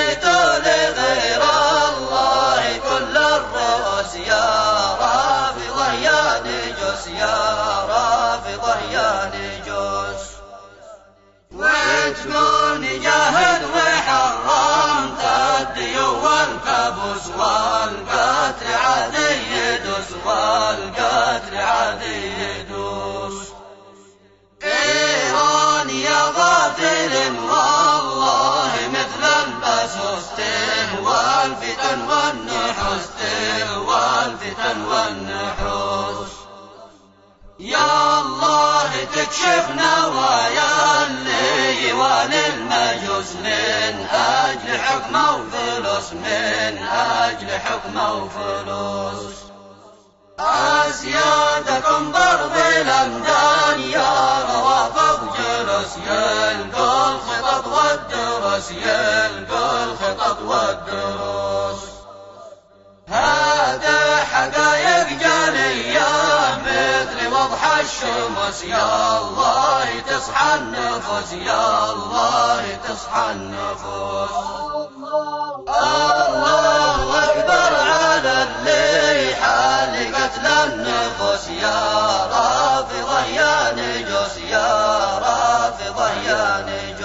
سميتوا لغير الله كل الرؤوس يا رافضة يا نجوس يا رافضة يا نجوس. وتقول نجاهد وحرمت الديو والكابوس والقتل عادي يدوس والقتل عادي يدوس. إيران يا غافل والله مثل البسوس تهوى الفتن والنحوس تهوى الفتن والنحوس. يا الله تكشف نوايا اللي يوالي المجوس من أجل حكمه وفلوس من أجل حكمه وفلوس. أسيادكم ضرب الأمدان يا روافض جلوس يلقوا الخطط والدروس يلقوا الخطط والدروس. هذا حقائق جلية مثل وضح الشمس يا الله تصحى النفوس يا الله تصحى النفوس. الله أكبر على اللي حال قتل النفوس يا رافضة يا نجوس يا رافضة يا نجوس.